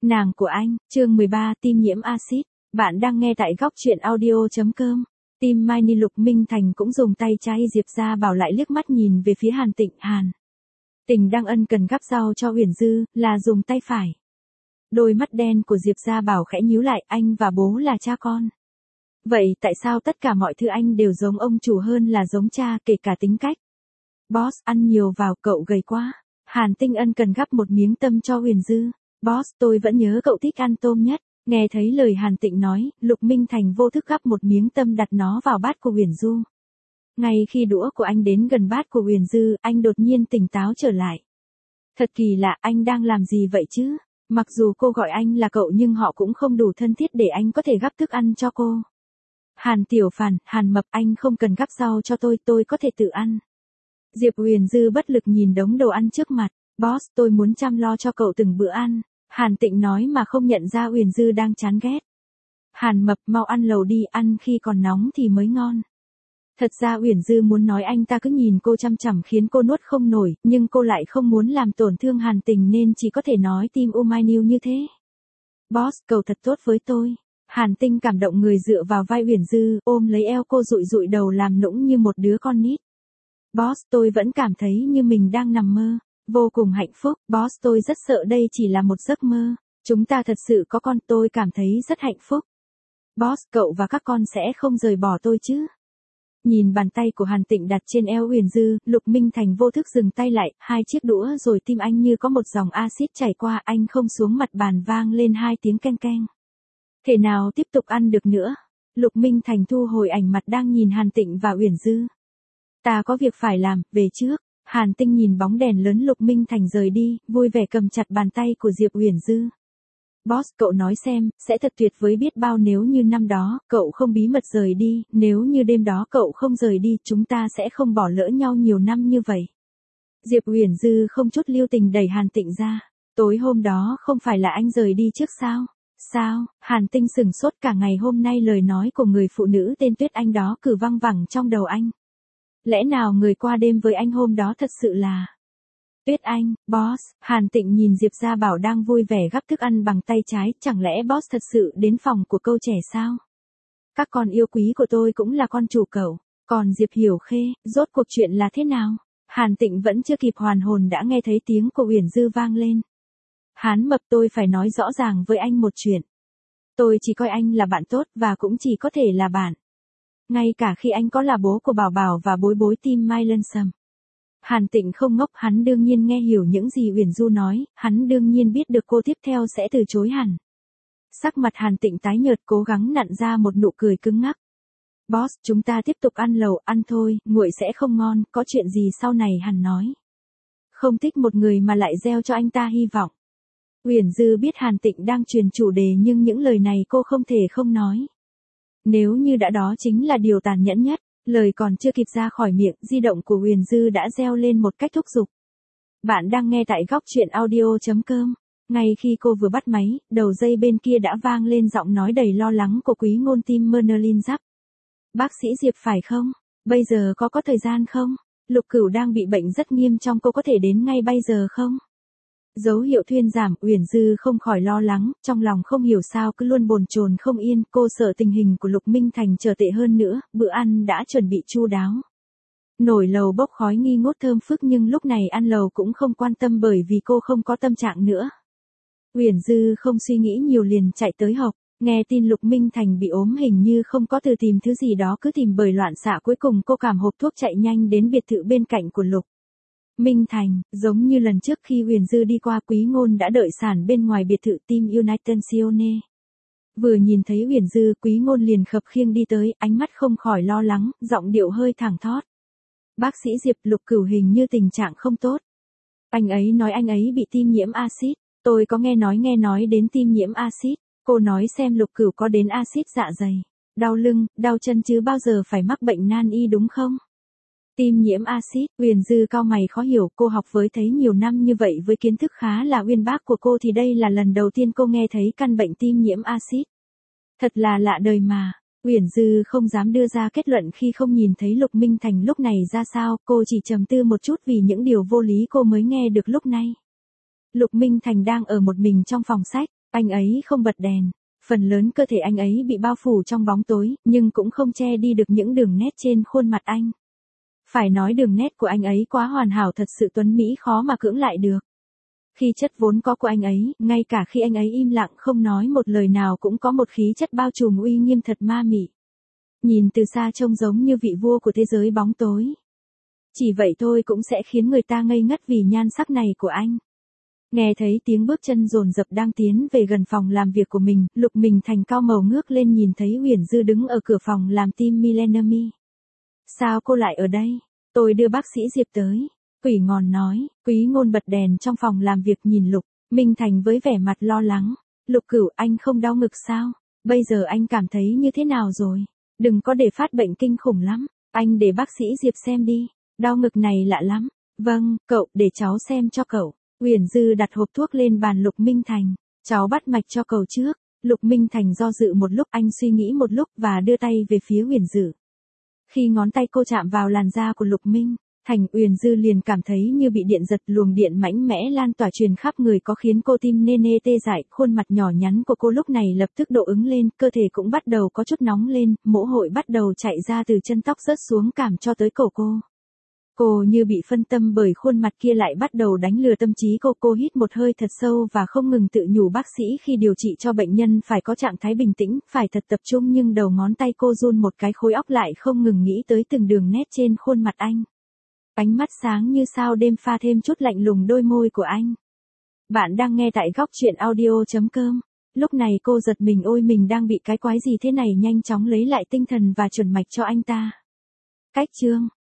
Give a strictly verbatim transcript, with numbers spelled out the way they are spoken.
Nàng của anh, chương mười ba, tim nhiễm axit. Bạn đang nghe tại góc truyện audio chấm com. Tim Mai Ni Lục Minh Thành cũng dùng tay trái Diệp Gia Bảo lại liếc mắt nhìn về phía Hàn Tịnh. Hàn Tịnh đang ân cần gắp rau cho Uyển Dư, là dùng tay phải. Đôi mắt đen của Diệp Gia Bảo khẽ nhíu lại, anh và bố là cha con. Vậy tại sao tất cả mọi thứ anh đều giống ông chủ hơn là giống cha, kể cả tính cách? Boss, ăn nhiều vào, cậu gầy quá. Hàn Tịnh ân cần gắp một miếng tôm cho Uyển Dư. Boss, tôi vẫn nhớ cậu thích ăn tôm nhất. Nghe thấy lời Hàn Tịnh nói, Lục Minh Thành vô thức gắp một miếng tôm đặt nó vào bát của Uyển Dư. Ngay khi đũa của anh đến gần bát của Uyển Dư, anh đột nhiên tỉnh táo trở lại. Thật kỳ lạ, anh đang làm gì vậy chứ? Mặc dù cô gọi anh là cậu nhưng họ cũng không đủ thân thiết để anh có thể gắp thức ăn cho cô. Hàn Tiểu Phàn, Hàn Mập, anh không cần gắp rau cho tôi, tôi có thể tự ăn. Diệp Uyển Dư bất lực nhìn đống đồ ăn trước mặt. Boss, tôi muốn chăm lo cho cậu từng bữa ăn. Hàn Tịnh nói mà không nhận ra Uyển Dư đang chán ghét. Hàn Mập, mau ăn lẩu đi, ăn khi còn nóng thì mới ngon. Thật ra Uyển Dư muốn nói anh ta cứ nhìn cô chăm chằm khiến cô nuốt không nổi, nhưng cô lại không muốn làm tổn thương Hàn Tịnh nên chỉ có thể nói tim Umainiu như thế. Boss, cậu thật tốt với tôi. Hàn Tịnh cảm động người dựa vào vai Uyển Dư, ôm lấy eo cô dụi dụi đầu làm nũng như một đứa con nít. Boss, tôi vẫn cảm thấy như mình đang nằm mơ. Vô cùng hạnh phúc, boss, tôi rất sợ đây chỉ là một giấc mơ. Chúng ta thật sự có con, tôi cảm thấy rất hạnh phúc. Boss, cậu và các con sẽ không rời bỏ tôi chứ? Nhìn bàn tay của Hàn Tịnh đặt trên eo Uyển Dư, Lục Minh Thành vô thức dừng tay lại, hai chiếc đũa rồi tim anh như có một dòng axit chảy qua, anh không xuống mặt bàn vang lên hai tiếng keng keng. Thể nào tiếp tục ăn được nữa? Lục Minh Thành thu hồi ảnh mặt đang nhìn Hàn Tịnh và Uyển Dư. Ta có việc phải làm, về trước. Hàn Tịnh nhìn bóng đèn lớn Lục Minh Thành rời đi, vui vẻ cầm chặt bàn tay của Diệp Uyển Dư. Boss, cậu nói xem, sẽ thật tuyệt vời biết bao nếu như năm đó, cậu không bí mật rời đi, nếu như đêm đó cậu không rời đi, chúng ta sẽ không bỏ lỡ nhau nhiều năm như vậy. Diệp Uyển Dư không chút lưu tình đẩy Hàn Tịnh ra. Tối hôm đó không phải là anh rời đi trước sao? Sao? Hàn Tịnh sửng sốt cả ngày hôm nay lời nói của người phụ nữ tên Tuyết Anh đó cứ văng vẳng trong đầu anh. Lẽ nào người qua đêm với anh hôm đó thật sự là Tuyết Anh? Boss, Hàn Tịnh nhìn Diệp Gia Bảo đang vui vẻ gắp thức ăn bằng tay trái, chẳng lẽ boss thật sự đến phòng của câu trẻ sao? Các con yêu quý của tôi cũng là con chủ cậu, còn Diệp Hiểu Khê, rốt cuộc chuyện là thế nào? Hàn Tịnh vẫn chưa kịp hoàn hồn đã nghe thấy tiếng của Uyển Dư vang lên. Hán Mập, tôi phải nói rõ ràng với anh một chuyện. Tôi chỉ coi anh là bạn tốt và cũng chỉ có thể là bạn. Ngay cả khi anh có là bố của Bảo Bảo và bối bối tim Mai Lân Sầm. Hàn Tịnh không ngốc, hắn đương nhiên nghe hiểu những gì Uyển Dư nói, hắn đương nhiên biết được cô tiếp theo sẽ từ chối hẳn. Sắc mặt Hàn Tịnh tái nhợt cố gắng nặn ra một nụ cười cứng ngắc. Boss, chúng ta tiếp tục ăn lẩu, ăn thôi, nguội sẽ không ngon, có chuyện gì sau này hẳn nói. Không thích một người mà lại gieo cho anh ta hy vọng. Uyển Dư biết Hàn Tịnh đang truyền chủ đề nhưng những lời này cô không thể không nói. Nếu như đã đó chính là điều tàn nhẫn nhất, lời còn chưa kịp ra khỏi miệng, di động của Uyển Dư đã reo lên một cách thúc giục. Bạn đang nghe tại góc truyện audio chấm com. Ngay khi cô vừa bắt máy, đầu dây bên kia đã vang lên giọng nói đầy lo lắng của quý ngôn tim Merlin Giáp. Bác sĩ Diệp phải không? Bây giờ có có thời gian không? Lục Cửu đang bị bệnh rất nghiêm trọng, cô có thể đến ngay bây giờ không? Dấu hiệu thuyên giảm, Uyển Dư không khỏi lo lắng, trong lòng không hiểu sao cứ luôn bồn chồn không yên, cô sợ tình hình của Lục Minh Thành trở tệ hơn nữa, bữa ăn đã chuẩn bị chu đáo. Nồi lầu bốc khói nghi ngút thơm phức nhưng lúc này ăn lầu cũng không quan tâm bởi vì cô không có tâm trạng nữa. Uyển Dư không suy nghĩ nhiều liền chạy tới học, nghe tin Lục Minh Thành bị ốm hình như không có từ tìm thứ gì đó cứ tìm bởi loạn xạ, cuối cùng cô cảm hộp thuốc chạy nhanh đến biệt thự bên cạnh của Lục Minh Thành. Giống như lần trước khi Uyển Dư đi qua, Quý Ngôn đã đợi sẵn bên ngoài biệt thự Team Unitensione. Vừa nhìn thấy Uyển Dư, Quý Ngôn liền khập khiêng đi tới, ánh mắt không khỏi lo lắng, giọng điệu hơi thẳng thót. Bác sĩ Diệp, Lục Cửu hình như tình trạng không tốt. Anh ấy nói anh ấy bị tim nhiễm axit. Tôi có nghe nói nghe nói đến tim nhiễm axit. Cô nói xem Lục Cửu có đến axit dạ dày, đau lưng, đau chân chứ bao giờ phải mắc bệnh nan y đúng không? Tim nhiễm axit, Uyển Dư cau mày khó hiểu, cô học với thấy nhiều năm như vậy với kiến thức khá là uyên bác của cô thì đây là lần đầu tiên cô nghe thấy căn bệnh tim nhiễm axit. Thật là lạ đời mà. Uyển Dư không dám đưa ra kết luận khi không nhìn thấy Lục Minh Thành lúc này ra sao, cô chỉ trầm tư một chút vì những điều vô lý cô mới nghe được lúc này. Lục Minh Thành đang ở một mình trong phòng sách, Anh ấy không bật đèn, phần lớn cơ thể anh ấy bị bao phủ trong bóng tối, nhưng cũng không che đi được những đường nét trên khuôn mặt anh. Phải nói đường nét của anh ấy quá hoàn hảo, thật sự tuấn mỹ khó mà cưỡng lại được. Khí chất vốn có của anh ấy, ngay cả khi anh ấy im lặng không nói một lời nào cũng có một khí chất bao trùm uy nghiêm thật ma mị. Nhìn từ xa trông giống như vị vua của thế giới bóng tối. Chỉ vậy thôi cũng sẽ khiến người ta ngây ngất vì nhan sắc này của anh. Nghe thấy tiếng bước chân dồn dập đang tiến về gần phòng làm việc của mình, Lục Minh Thành cao màu ngước lên nhìn thấy Uyển Dư đứng ở cửa phòng làm team Millennium. Sao cô lại ở đây? Tôi đưa bác sĩ Diệp tới. Quỷ ngòn nói. Quý Ngôn bật đèn trong phòng làm việc nhìn Lục Minh Thành với vẻ mặt lo lắng. Lục Cửu, anh không đau ngực sao? Bây giờ anh cảm thấy như thế nào rồi? Đừng có để phát bệnh kinh khủng lắm. Anh để bác sĩ Diệp xem đi. Đau ngực này lạ lắm. Vâng, cậu, để cháu xem cho cậu. Uyển Dư đặt hộp thuốc lên bàn Lục Minh Thành. Cháu bắt mạch cho cậu trước. Lục Minh Thành do dự một lúc, anh suy nghĩ một lúc và đưa tay về phía Uyển Dư. Khi ngón tay cô chạm vào làn da của Lục Minh Thành, Uyển Dư liền cảm thấy như bị điện giật, luồng điện mãnh mẽ lan tỏa truyền khắp người có khiến cô tim nê nê tê dại, khuôn mặt nhỏ nhắn của cô lúc này lập tức độ ứng lên, cơ thể cũng bắt đầu có chút nóng lên, mồ hôi bắt đầu chạy ra từ chân, tóc rớt xuống cảm cho tới cổ cô. Cô như bị phân tâm bởi khuôn mặt kia lại bắt đầu đánh lừa tâm trí cô. Cô hít một hơi thật sâu và không ngừng tự nhủ bác sĩ khi điều trị cho bệnh nhân phải có trạng thái bình tĩnh, phải thật tập trung, nhưng đầu ngón tay cô run một cái, khối óc lại không ngừng nghĩ tới từng đường nét trên khuôn mặt anh. Ánh mắt sáng như sao đêm pha thêm chút lạnh lùng đôi môi của anh. Bạn đang nghe tại góc truyện audio chấm com. Lúc này cô giật mình, ôi mình đang bị cái quái gì thế này, nhanh chóng lấy lại tinh thần và chuẩn mạch cho anh ta. Cách chương